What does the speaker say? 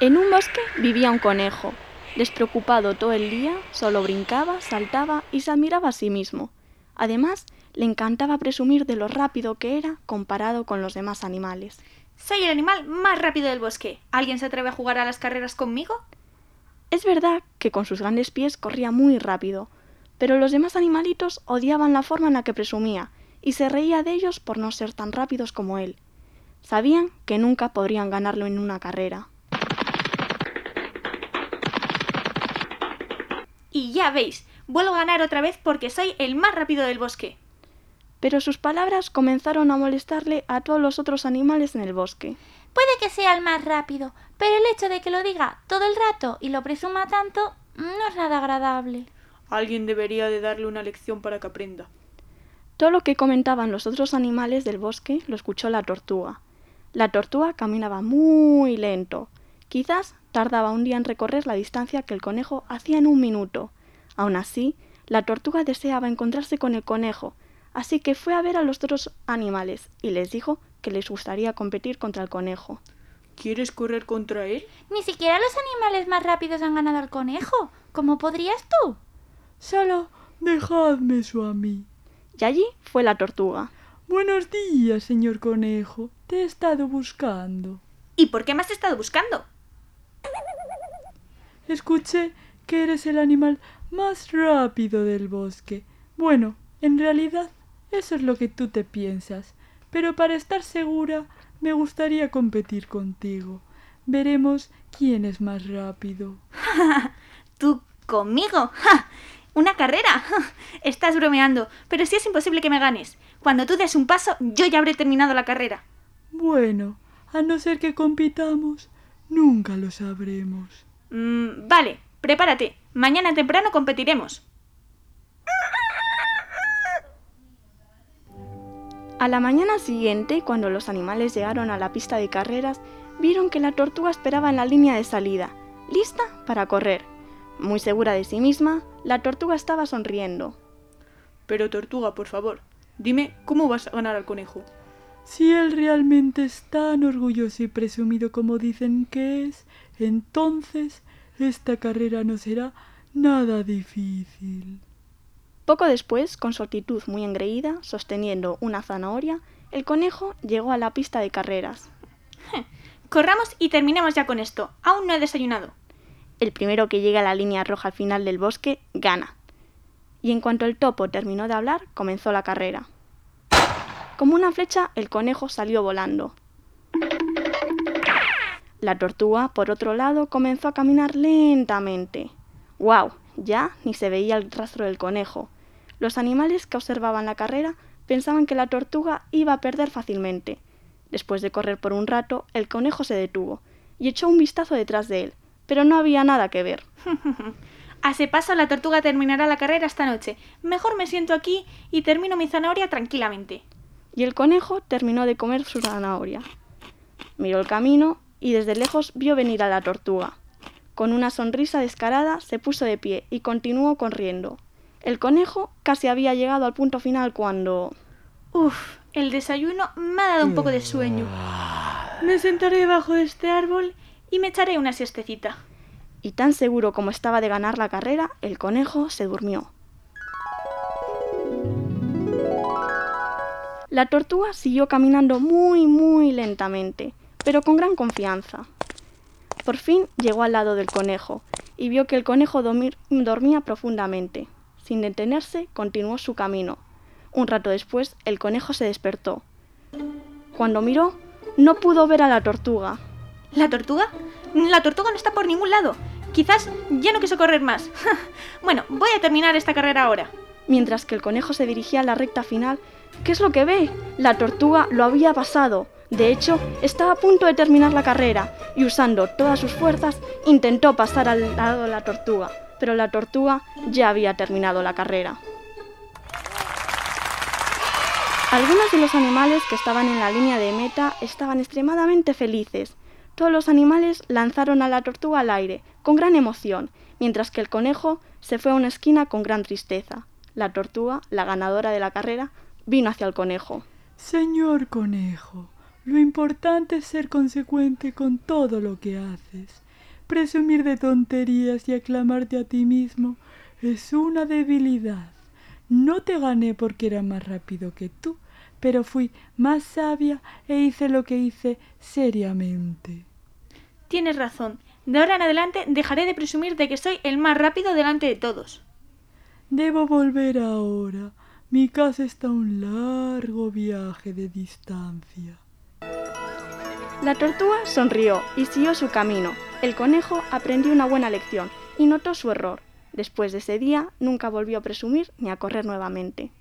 En un bosque vivía un conejo. Despreocupado todo el día, solo brincaba, saltaba y se admiraba a sí mismo. Además, le encantaba presumir de lo rápido que era comparado con los demás animales. Soy el animal más rápido del bosque. ¿Alguien se atreve a jugar a las carreras conmigo? Es verdad que con sus grandes pies corría muy rápido, pero los demás animalitos odiaban la forma en la que presumía y se reía de ellos por no ser tan rápidos como él. Sabían que nunca podrían ganarlo en una carrera. Y ya veis, vuelvo a ganar otra vez porque soy el más rápido del bosque. Pero sus palabras comenzaron a molestarle a todos los otros animales en el bosque. Puede que sea el más rápido, pero el hecho de que lo diga todo el rato y lo presuma tanto no es nada agradable. Alguien debería de darle una lección para que aprenda. Todo lo que comentaban los otros animales del bosque lo escuchó la tortuga. La tortuga caminaba muy lento. Quizás tardaba un día en recorrer la distancia que el conejo hacía en un minuto. Aún así, la tortuga deseaba encontrarse con el conejo, así que fue a ver a los otros animales y les dijo que les gustaría competir contra el conejo. ¿Quieres correr contra él? Ni siquiera los animales más rápidos han ganado al conejo. ¿Cómo podrías tú? Solo dejadme eso a mí. Y allí fue la tortuga. Buenos días, señor conejo. Te he estado buscando. ¿Y por qué me has estado buscando? Escuché que eres el animal más rápido del bosque. Bueno, en realidad, eso es lo que tú te piensas. Pero para estar segura, me gustaría competir contigo. Veremos quién es más rápido. ¿Tú conmigo? ¡Ja! ¿Una carrera? ¡Ja! Estás bromeando, pero sí es imposible que me ganes. Cuando tú des un paso, yo ya habré terminado la carrera. Bueno, a no ser que compitamos, nunca lo sabremos. Vale, prepárate. Mañana temprano competiremos. A la mañana siguiente, cuando los animales llegaron a la pista de carreras, vieron que la tortuga esperaba en la línea de salida, lista para correr. Muy segura de sí misma, la tortuga estaba sonriendo. Pero tortuga, por favor, dime cómo vas a ganar al conejo. Si él realmente es tan orgulloso y presumido como dicen que es, entonces esta carrera no será nada difícil. Poco después, con su actitud muy engreída, sosteniendo una zanahoria, el conejo llegó a la pista de carreras. Corramos y terminemos ya con esto. Aún no he desayunado. El primero que llegue a la línea roja al final del bosque, gana. Y en cuanto el topo terminó de hablar, comenzó la carrera. Como una flecha, el conejo salió volando. La tortuga, por otro lado, comenzó a caminar lentamente. ¡Guau! Ya ni se veía el rastro del conejo. Los animales que observaban la carrera pensaban que la tortuga iba a perder fácilmente. Después de correr por un rato, el conejo se detuvo y echó un vistazo detrás de él, pero no había nada que ver. A ese paso la tortuga terminará la carrera esta noche. Mejor me siento aquí y termino mi zanahoria tranquilamente. Y el conejo terminó de comer su zanahoria. Miró el camino y desde lejos vio venir a la tortuga. Con una sonrisa descarada se puso de pie y continuó corriendo. El conejo casi había llegado al punto final cuando... El desayuno me ha dado un poco de sueño. Me sentaré debajo de este árbol y me echaré una siestecita. Y tan seguro como estaba de ganar la carrera, el conejo se durmió. La tortuga siguió caminando muy lentamente, pero con gran confianza. Por fin llegó al lado del conejo y vio que el conejo dormía profundamente. Sin detenerse, continuó su camino. Un rato después, el conejo se despertó. Cuando miró, no pudo ver a la tortuga. ¿La tortuga? La tortuga no está por ningún lado. Quizás ya no quiso correr más. Bueno, voy a terminar esta carrera ahora. Mientras que el conejo se dirigía a la recta final, ¿qué es lo que ve? La tortuga lo había pasado. De hecho, estaba a punto de terminar la carrera y usando todas sus fuerzas intentó pasar al lado de la tortuga, pero la tortuga ya había terminado la carrera. Algunos de los animales que estaban en la línea de meta estaban extremadamente felices. Todos los animales lanzaron a la tortuga al aire, con gran emoción, mientras que el conejo se fue a una esquina con gran tristeza. La tortuga, la ganadora de la carrera, vino hacia el conejo. Señor conejo, lo importante es ser consecuente con todo lo que haces. presumir de tonterías y aclamarte a ti mismo es una debilidad. No te gané porque era más rápido que tú, pero fui más sabia e hice lo que hice seriamente. Tienes razón. De ahora en adelante dejaré de presumir de que soy el más rápido delante de todos. Debo volver ahora. Mi casa está a un largo viaje de distancia. La tortuga sonrió y siguió su camino. El conejo aprendió una buena lección y notó su error. Después de ese día, nunca volvió a presumir ni a correr nuevamente.